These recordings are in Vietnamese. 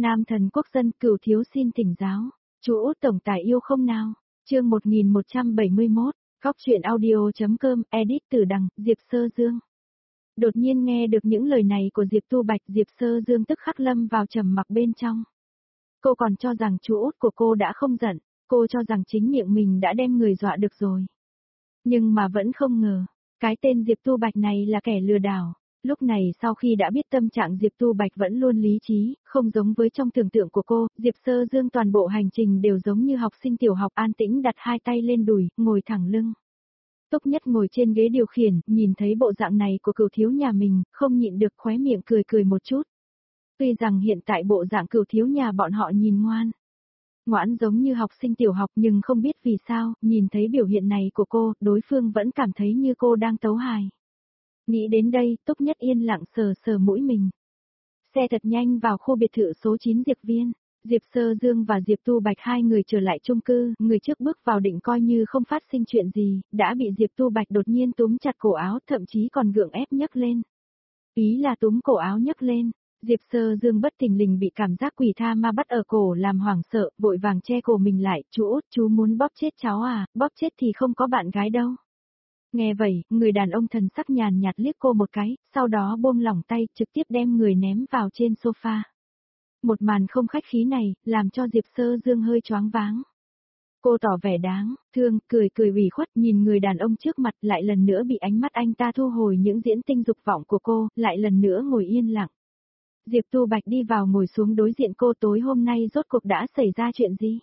Nam thần quốc dân Cửu thiếu xin thỉnh giáo. Chú Út tổng tài yêu không nào? Chương 1171, Góc truyện audio.com, edit từ đằng, Diệp Sơ Dương. Đột nhiên nghe được những lời này của Diệp Tu Bạch, Diệp Sơ Dương tức khắc lâm vào trầm mặc bên trong. Cô còn cho rằng chú Út của cô đã không giận, cô cho rằng chính miệng mình đã đem người dọa được rồi. Nhưng mà vẫn không ngờ, cái tên Diệp Tu Bạch này là kẻ lừa đảo. Lúc này sau khi đã biết tâm trạng Diệp Tu Bạch vẫn luôn lý trí, không giống với trong tưởng tượng của cô, Diệp Sơ Dương toàn bộ hành trình đều giống như học sinh tiểu học an tĩnh đặt hai tay lên đùi, ngồi thẳng lưng. Túc Nhất ngồi trên ghế điều khiển, nhìn thấy bộ dạng này của Cửu thiếu nhà mình, không nhịn được khóe miệng cười một chút. Tuy rằng hiện tại bộ dạng Cửu thiếu nhà bọn họ nhìn ngoãn giống như học sinh tiểu học, nhưng không biết vì sao, nhìn thấy biểu hiện này của cô, đối phương vẫn cảm thấy như cô đang tấu hài. Nghĩ đến đây, Túc Nhất yên lặng sờ mũi mình. Xe thật nhanh vào khu biệt thự số 9 Diệp Viên. Diệp Sơ Dương và Diệp Tu Bạch hai người trở lại chung cư, người trước bước vào định coi như không phát sinh chuyện gì, đã bị Diệp Tu Bạch đột nhiên túm chặt cổ áo, thậm chí còn gượng ép nhấc lên. Ý là túm cổ áo nhấc lên. Diệp Sơ Dương bất thình lình bị cảm giác quỷ tha ma bắt ở cổ làm hoảng sợ, vội vàng che cổ mình lại, chú Út, chú muốn bóp chết cháu à, bóp chết thì không có bạn gái đâu. Nghe vậy, người đàn ông thần sắc nhàn nhạt liếc cô một cái, sau đó buông lỏng tay, trực tiếp đem người ném vào trên sofa. Một màn không khách khí này, làm cho Diệp Sơ Dương hơi choáng váng. Cô tỏ vẻ đáng thương, cười ủy khuất nhìn người đàn ông trước mặt, lại lần nữa bị ánh mắt anh ta thu hồi những diễn tinh dục vọng của cô, lại lần nữa ngồi yên lặng. Diệp Tu Bạch đi vào ngồi xuống đối diện cô, tối hôm nay rốt cuộc đã xảy ra chuyện gì?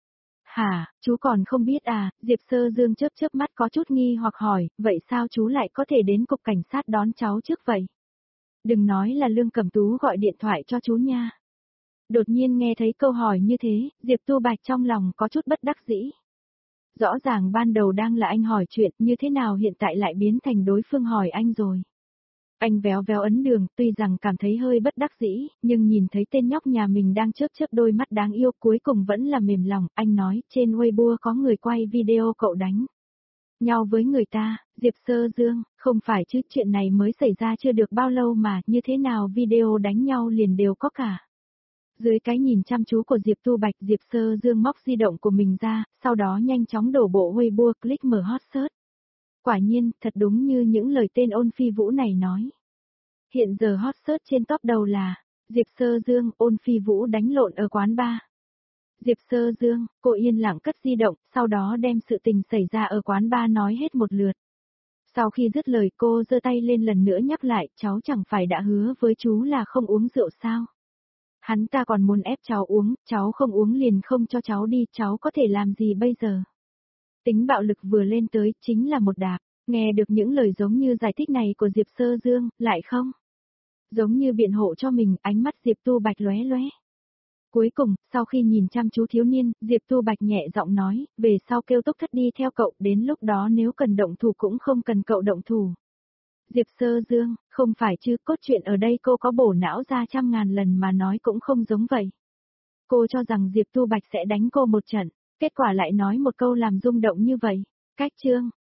Hả, chú còn không biết à? Diệp Sơ Dương chớp mắt có chút nghi hoặc hỏi, vậy sao chú lại có thể đến cục cảnh sát đón cháu trước vậy? Đừng nói là Lương Cẩm Tú gọi điện thoại cho chú nha. Đột nhiên nghe thấy câu hỏi như thế, Diệp Tu Bạch trong lòng có chút bất đắc dĩ. Rõ ràng ban đầu đang là anh hỏi chuyện, như thế nào hiện tại lại biến thành đối phương hỏi anh rồi. Anh véo ấn đường, tuy rằng cảm thấy hơi bất đắc dĩ, nhưng nhìn thấy tên nhóc nhà mình đang chớp đôi mắt đáng yêu, cuối cùng vẫn là mềm lòng. Anh nói, trên Weibo có người quay video cậu đánh nhau với người ta. Diệp Sơ Dương, không phải chứ, chuyện này mới xảy ra chưa được bao lâu mà, như thế nào video đánh nhau liền đều có cả. Dưới cái nhìn chăm chú của Diệp Tu Bạch, Diệp Sơ Dương móc di động của mình ra, sau đó nhanh chóng đổ bộ Weibo, click mở hot search. Quả nhiên, thật đúng như những lời tên Ôn Phi Vũ này nói. Hiện giờ hot search trên top đầu là Diệp Sơ Dương, Ôn Phi Vũ đánh lộn ở quán bar. Diệp Sơ Dương, cô yên lặng cất di động, sau đó đem sự tình xảy ra ở quán bar nói hết một lượt. Sau khi dứt lời cô giơ tay lên lần nữa nhắc lại, cháu chẳng phải đã hứa với chú là không uống rượu sao? Hắn ta còn muốn ép cháu uống, cháu không uống liền không cho cháu đi, cháu có thể làm gì bây giờ? Tính bạo lực vừa lên tới, chính là một đạp. Nghe được những lời giống như giải thích này của Diệp Sơ Dương, lại không? Giống như biện hộ cho mình, ánh mắt Diệp Tu Bạch lóe. Cuối cùng, sau khi nhìn chăm chú thiếu niên, Diệp Tu Bạch nhẹ giọng nói, về sau kêu Túc Thất đi theo cậu, đến lúc đó nếu cần động thủ cũng không cần cậu động thủ. Diệp Sơ Dương, không phải chứ, cốt truyện ở đây cô có bổ não ra 100.000 lần mà nói cũng không giống vậy. Cô cho rằng Diệp Tu Bạch sẽ đánh cô một trận, kết quả lại nói một câu làm rung động như vậy. Cách chương,